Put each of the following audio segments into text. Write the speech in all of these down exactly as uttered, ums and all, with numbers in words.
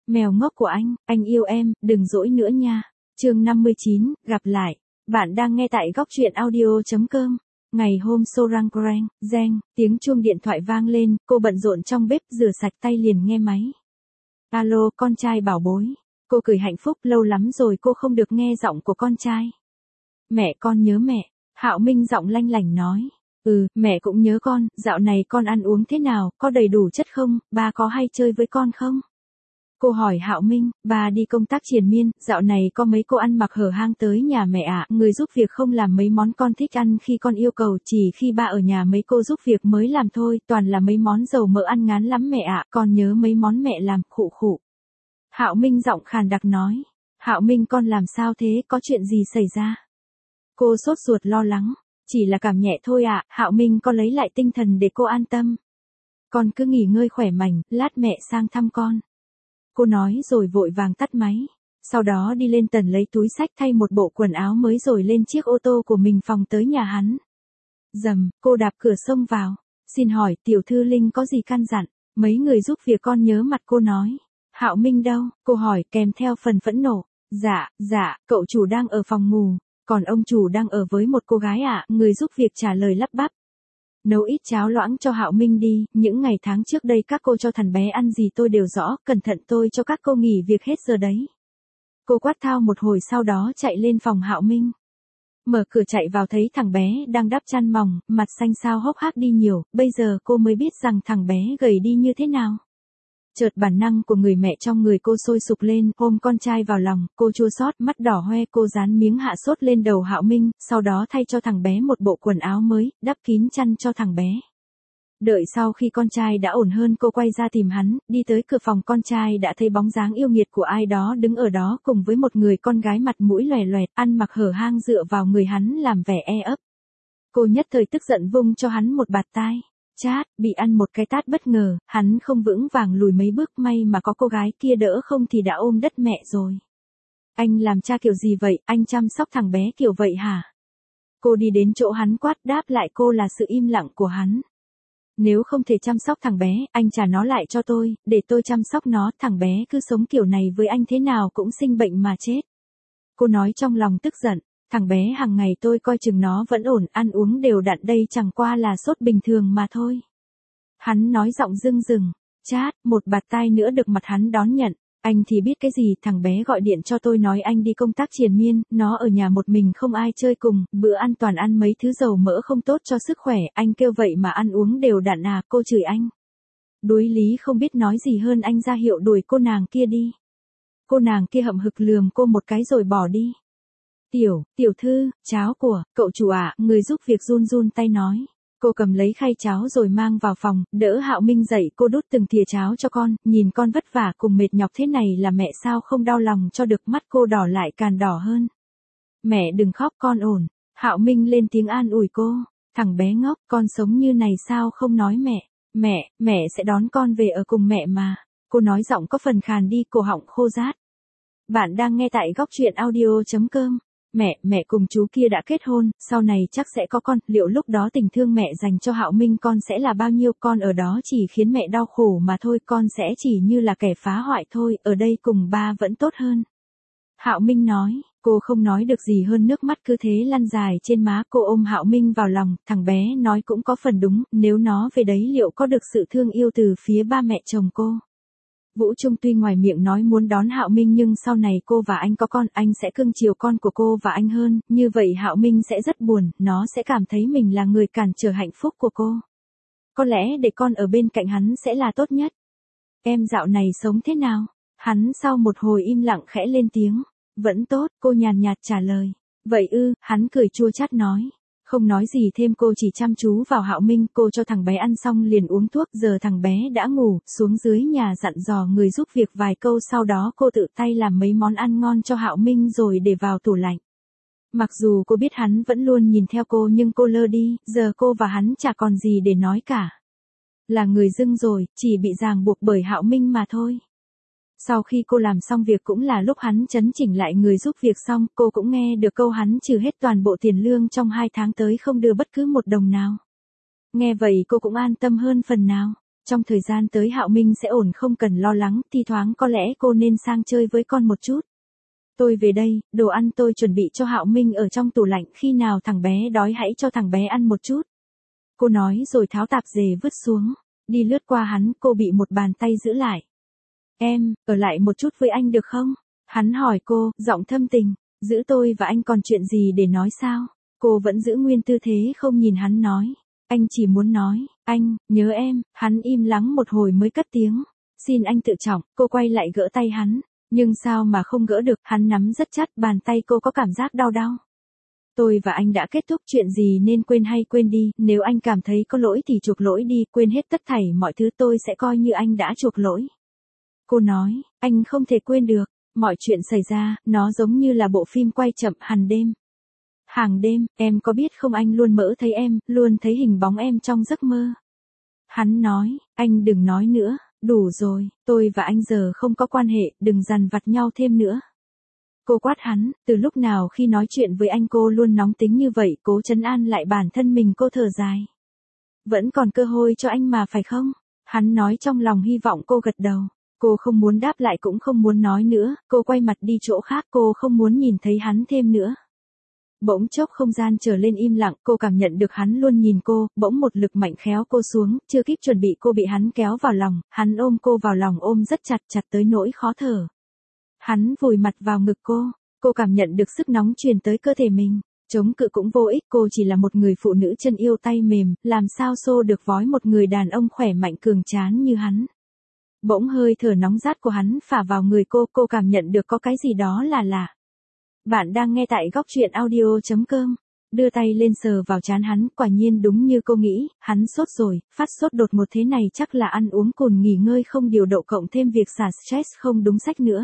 Mèo ngốc của anh, anh yêu em, đừng dỗi nữa nha. Chương năm mươi chín, gặp lại. Bạn đang nghe tại góc truyện audio chấm com. Ngày hôm Sorang Krang, Zeng, tiếng chuông điện thoại vang lên, cô bận rộn trong bếp rửa sạch tay liền nghe máy. Alo, con trai bảo bối. Cô cười hạnh phúc, lâu lắm rồi cô không được nghe giọng của con trai. Mẹ con nhớ mẹ. Hạo Minh giọng lanh lảnh nói. Ừ, mẹ cũng nhớ con, dạo này con ăn uống thế nào, có đầy đủ chất không, ba có hay chơi với con không? Cô hỏi Hạo Minh, ba đi công tác triền miên, dạo này có mấy cô ăn mặc hở hang tới nhà mẹ ạ, người giúp việc không làm mấy món con thích ăn khi con yêu cầu, chỉ khi ba ở nhà mấy cô giúp việc mới làm thôi, toàn là mấy món dầu mỡ ăn ngán lắm mẹ ạ, con nhớ mấy món mẹ làm, khụ khụ. Hạo Minh giọng khàn đặc nói, Hạo Minh con làm sao thế, có chuyện gì xảy ra? Cô sốt ruột lo lắng, chỉ là cảm nhẹ thôi ạ, Hạo Minh con lấy lại tinh thần để cô an tâm. Con cứ nghỉ ngơi khỏe mạnh, lát mẹ sang thăm con. Cô nói rồi vội vàng tắt máy. Sau đó đi lên tầng lấy túi xách thay một bộ quần áo mới rồi lên chiếc ô tô của mình phóng tới nhà hắn. Dầm, cô đạp cửa xông vào. Xin hỏi tiểu thư Linh có gì căn dặn? Mấy người giúp việc con nhớ mặt cô nói. Hạo Minh đâu? Cô hỏi kèm theo phần phẫn nộ. Dạ, dạ, cậu chủ đang ở phòng ngủ. Còn ông chủ đang ở với một cô gái ạ, à? Người giúp việc trả lời lắp bắp. Nấu ít cháo loãng cho Hạo Minh đi, những ngày tháng trước đây các cô cho thằng bé ăn gì tôi đều rõ, cẩn thận tôi cho các cô nghỉ việc hết giờ đấy. Cô quát thao một hồi sau đó chạy lên phòng Hạo Minh. Mở cửa chạy vào thấy thằng bé đang đắp chăn mỏng, mặt xanh xao hốc hác đi nhiều, bây giờ cô mới biết rằng thằng bé gầy đi như thế nào. Chợt bản năng của người mẹ trong người cô sôi sục lên, ôm con trai vào lòng, cô chua xót, mắt đỏ hoe, cô dán miếng hạ sốt lên đầu Hạo Minh, sau đó thay cho thằng bé một bộ quần áo mới, đắp kín chăn cho thằng bé. Đợi sau khi con trai đã ổn hơn cô quay ra tìm hắn, đi tới cửa phòng con trai đã thấy bóng dáng yêu nghiệt của ai đó đứng ở đó cùng với một người con gái mặt mũi lòe loẹt, ăn mặc hở hang dựa vào người hắn làm vẻ e ấp. Cô nhất thời tức giận vung cho hắn một bạt tai. Chát, bị ăn một cái tát bất ngờ, hắn không vững vàng lùi mấy bước, may mà có cô gái kia đỡ không thì đã ôm đất mẹ rồi. Anh làm cha kiểu gì vậy, anh chăm sóc thằng bé kiểu vậy hả? Cô đi đến chỗ hắn quát đáp lại cô là sự im lặng của hắn. Nếu không thể chăm sóc thằng bé, anh trả nó lại cho tôi, để tôi chăm sóc nó, thằng bé cứ sống kiểu này với anh thế nào cũng sinh bệnh mà chết. Cô nói trong lòng tức giận. Thằng bé hàng ngày tôi coi chừng nó vẫn ổn, ăn uống đều đặn, đây chẳng qua là sốt bình thường mà thôi. Hắn nói giọng rưng rừng. Chát, một bạt tai nữa được mặt hắn đón nhận. Anh thì biết cái gì, thằng bé gọi điện cho tôi nói anh đi công tác triền miên, nó ở nhà một mình không ai chơi cùng, bữa ăn toàn ăn mấy thứ dầu mỡ không tốt cho sức khỏe, anh kêu vậy mà ăn uống đều đặn à, cô chửi anh. Đuối lý không biết nói gì hơn, anh ra hiệu đuổi cô nàng kia đi. Cô nàng kia hậm hực lườm cô một cái rồi bỏ đi. Tiểu, tiểu thư, cháo của, cậu chủ ạ, à, người giúp việc run run tay nói. Cô cầm lấy khay cháo rồi mang vào phòng, đỡ Hạo Minh dậy, cô đút từng thìa cháo cho con, nhìn con vất vả cùng mệt nhọc thế này là mẹ sao không đau lòng cho được, mắt cô đỏ lại càng đỏ hơn. Mẹ đừng khóc, con ổn. Hạo Minh lên tiếng an ủi cô, thằng bé ngốc, con sống như này sao không nói mẹ, mẹ, mẹ sẽ đón con về ở cùng mẹ mà. Cô nói giọng có phần khàn đi, cổ họng khô rát. Bạn đang nghe tại góc truyện audio chấm com. Mẹ, mẹ cùng chú kia đã kết hôn, sau này chắc sẽ có con, liệu lúc đó tình thương mẹ dành cho Hạo Minh con sẽ là bao nhiêu, con ở đó chỉ khiến mẹ đau khổ mà thôi, con sẽ chỉ như là kẻ phá hoại thôi, ở đây cùng ba vẫn tốt hơn. Hạo Minh nói, cô không nói được gì hơn, nước mắt cứ thế lăn dài trên má, cô ôm Hạo Minh vào lòng, thằng bé nói cũng có phần đúng, nếu nó về đấy liệu có được sự thương yêu từ phía ba mẹ chồng cô. Vũ Trung tuy ngoài miệng nói muốn đón Hạo Minh nhưng sau này cô và anh có con, anh sẽ cưng chiều con của cô và anh hơn, như vậy Hạo Minh sẽ rất buồn, nó sẽ cảm thấy mình là người cản trở hạnh phúc của cô. Có lẽ để con ở bên cạnh hắn sẽ là tốt nhất. Em dạo này sống thế nào? Hắn sau một hồi im lặng khẽ lên tiếng. Vẫn tốt, cô nhàn nhạt trả lời. Vậy ư, hắn cười chua chát nói. Không nói gì thêm, cô chỉ chăm chú vào Hạo Minh, cô cho thằng bé ăn xong liền uống thuốc, giờ thằng bé đã ngủ, xuống dưới nhà dặn dò người giúp việc vài câu, sau đó cô tự tay làm mấy món ăn ngon cho Hạo Minh rồi để vào tủ lạnh. Mặc dù cô biết hắn vẫn luôn nhìn theo cô nhưng cô lơ đi, giờ cô và hắn chả còn gì để nói cả. Là người dưng rồi, chỉ bị ràng buộc bởi Hạo Minh mà thôi. Sau khi cô làm xong việc cũng là lúc hắn chấn chỉnh lại người giúp việc xong, cô cũng nghe được câu hắn trừ hết toàn bộ tiền lương trong hai tháng tới không đưa bất cứ một đồng nào. Nghe vậy cô cũng an tâm hơn phần nào. trong thời gian tới Hạo Minh sẽ ổn không cần lo lắng, thi thoảng có lẽ cô nên sang chơi với con một chút. Tôi về đây, đồ ăn tôi chuẩn bị cho Hạo Minh ở trong tủ lạnh, khi nào thằng bé đói hãy cho thằng bé ăn một chút. Cô nói rồi tháo tạp dề vứt xuống, đi lướt qua hắn, cô bị một bàn tay giữ lại. Em, ở lại một chút với anh được không? Hắn hỏi cô, giọng thâm tình, giữ tôi và anh còn chuyện gì để nói sao? Cô vẫn giữ nguyên tư thế không nhìn hắn nói. Anh chỉ muốn nói, anh, nhớ em, hắn im lắng một hồi mới cất tiếng. Xin anh tự trọng, cô quay lại gỡ tay hắn. Nhưng sao mà không gỡ được, hắn nắm rất chặt, bàn tay cô có cảm giác đau đau. Tôi và anh đã kết thúc, chuyện gì nên quên hay quên đi, nếu anh cảm thấy có lỗi thì chuộc lỗi đi, quên hết tất thảy mọi thứ, tôi sẽ coi như anh đã chuộc lỗi. Cô nói, anh không thể quên được, mọi chuyện xảy ra, nó giống như là bộ phim quay chậm hàng đêm. Hàng đêm, em có biết không, anh luôn mơ thấy em, luôn thấy hình bóng em trong giấc mơ. Hắn nói, anh đừng nói nữa, đủ rồi, tôi và anh giờ không có quan hệ, đừng dằn vặt nhau thêm nữa. Cô quát hắn, từ lúc nào khi nói chuyện với anh cô luôn nóng tính như vậy, cố trấn an lại bản thân mình, cô thở dài. Vẫn còn cơ hội cho anh mà phải không? Hắn nói trong lòng hy vọng cô gật đầu. Cô không muốn đáp lại cũng không muốn nói nữa, cô quay mặt đi chỗ khác, cô không muốn nhìn thấy hắn thêm nữa. Bỗng chốc không gian trở lên im lặng, cô cảm nhận được hắn luôn nhìn cô, bỗng một lực mạnh kéo cô xuống, chưa kịp chuẩn bị cô bị hắn kéo vào lòng, hắn ôm cô vào lòng, ôm rất chặt, chặt tới nỗi khó thở. Hắn vùi mặt vào ngực cô, cô cảm nhận được sức nóng truyền tới cơ thể mình, chống cự cũng vô ích, cô chỉ là một người phụ nữ chân yêu tay mềm, làm sao xô được vói một người đàn ông khỏe mạnh cường tráng như hắn. Bỗng hơi thở nóng rát của hắn phả vào người cô, cô cảm nhận được có cái gì đó là lạ. Bạn đang nghe tại góc truyện audio chấm com. Đưa tay lên sờ vào trán hắn, quả nhiên đúng như cô nghĩ, hắn sốt rồi, phát sốt đột ngột thế này chắc là ăn uống cồn nghỉ ngơi không điều độ cộng thêm việc xả stress không đúng sách nữa.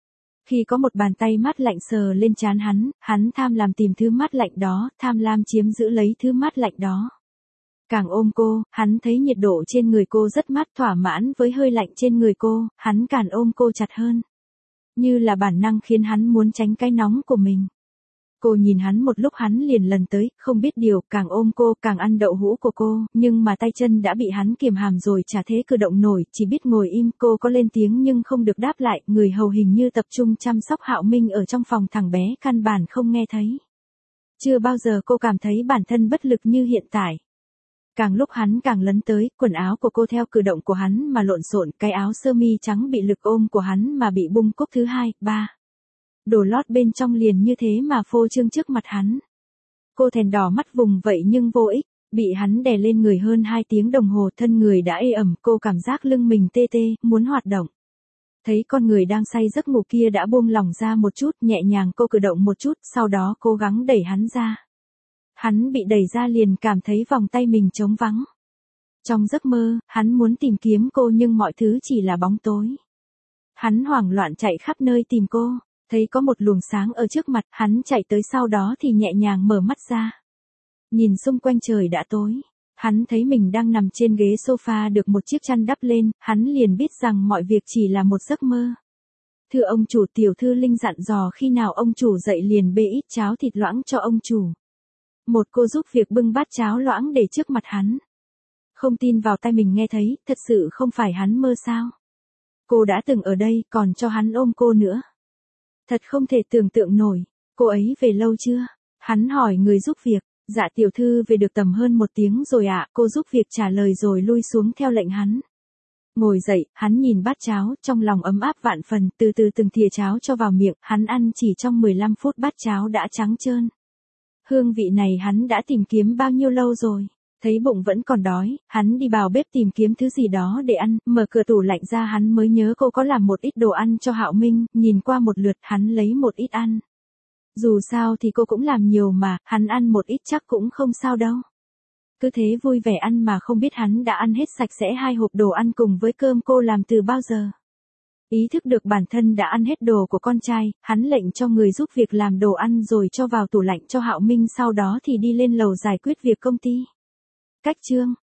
Khi có một bàn tay mát lạnh sờ lên trán hắn, hắn tham lam tìm thứ mát lạnh đó, tham lam chiếm giữ lấy thứ mát lạnh đó. Càng ôm cô, hắn thấy nhiệt độ trên người cô rất mát, thỏa mãn với hơi lạnh trên người cô, hắn càng ôm cô chặt hơn. Như là bản năng khiến hắn muốn tránh cái nóng của mình. Cô nhìn hắn một lúc, hắn liền lần tới, không biết điều, càng ôm cô, càng ăn đậu hũ của cô, nhưng mà tay chân đã bị hắn kiềm hàm rồi, chả thế cử động nổi, chỉ biết ngồi im. Cô có lên tiếng nhưng không được đáp lại, người hầu hình như tập trung chăm sóc Hạo Minh ở trong phòng, thằng bé căn bản không nghe thấy. Chưa bao giờ cô cảm thấy bản thân bất lực như hiện tại. Càng lúc hắn càng lấn tới, quần áo của cô theo cử động của hắn mà lộn xộn, cái áo sơ mi trắng bị lực ôm của hắn mà bị bung cúc thứ hai, ba. Đồ lót bên trong liền như thế mà phô trương trước mặt hắn. Cô thèn đỏ mắt vùng vậy nhưng vô ích, bị hắn đè lên người hơn hai tiếng đồng hồ, thân người đã ê ẩm, cô cảm giác lưng mình tê tê, muốn hoạt động. Thấy con người đang say giấc ngủ kia đã buông lỏng ra một chút, nhẹ nhàng cô cử động một chút, sau đó cố gắng đẩy hắn ra. Hắn bị đẩy ra liền cảm thấy vòng tay mình trống vắng. Trong giấc mơ, hắn muốn tìm kiếm cô nhưng mọi thứ chỉ là bóng tối. Hắn hoảng loạn chạy khắp nơi tìm cô, thấy có một luồng sáng ở trước mặt, hắn chạy tới, sau đó thì nhẹ nhàng mở mắt ra. Nhìn xung quanh trời đã tối, hắn thấy mình đang nằm trên ghế sofa được một chiếc chăn đắp lên, hắn liền biết rằng mọi việc chỉ là một giấc mơ. Thưa ông chủ, tiểu thư Linh dặn dò khi nào ông chủ dậy liền bê ít cháo thịt loãng cho ông chủ. Một cô giúp việc bưng bát cháo loãng để trước mặt hắn. Không tin vào tai mình nghe thấy, thật sự không phải hắn mơ sao? Cô đã từng ở đây, còn cho hắn ôm cô nữa. Thật không thể tưởng tượng nổi, cô ấy về lâu chưa? Hắn hỏi người giúp việc, dạ tiểu thư về được tầm hơn một tiếng rồi ạ, cô giúp việc trả lời rồi lui xuống theo lệnh hắn. Ngồi dậy, hắn nhìn bát cháo, trong lòng ấm áp vạn phần, từ từ từng thìa cháo cho vào miệng, hắn ăn chỉ trong mười lăm phút bát cháo đã trắng trơn. Hương vị này hắn đã tìm kiếm bao nhiêu lâu rồi. Thấy bụng vẫn còn đói, hắn đi vào bếp tìm kiếm thứ gì đó để ăn, mở cửa tủ lạnh ra hắn mới nhớ cô có làm một ít đồ ăn cho Hạo Minh, nhìn qua một lượt hắn lấy một ít ăn. Dù sao thì cô cũng làm nhiều mà, hắn ăn một ít chắc cũng không sao đâu. Cứ thế vui vẻ ăn mà không biết hắn đã ăn hết sạch sẽ hai hộp đồ ăn cùng với cơm cô làm từ bao giờ. Ý thức được bản thân đã ăn hết đồ của con trai, hắn lệnh cho người giúp việc làm đồ ăn rồi cho vào tủ lạnh cho Hạo Minh, sau đó thì đi lên lầu giải quyết việc công ty. Cách chương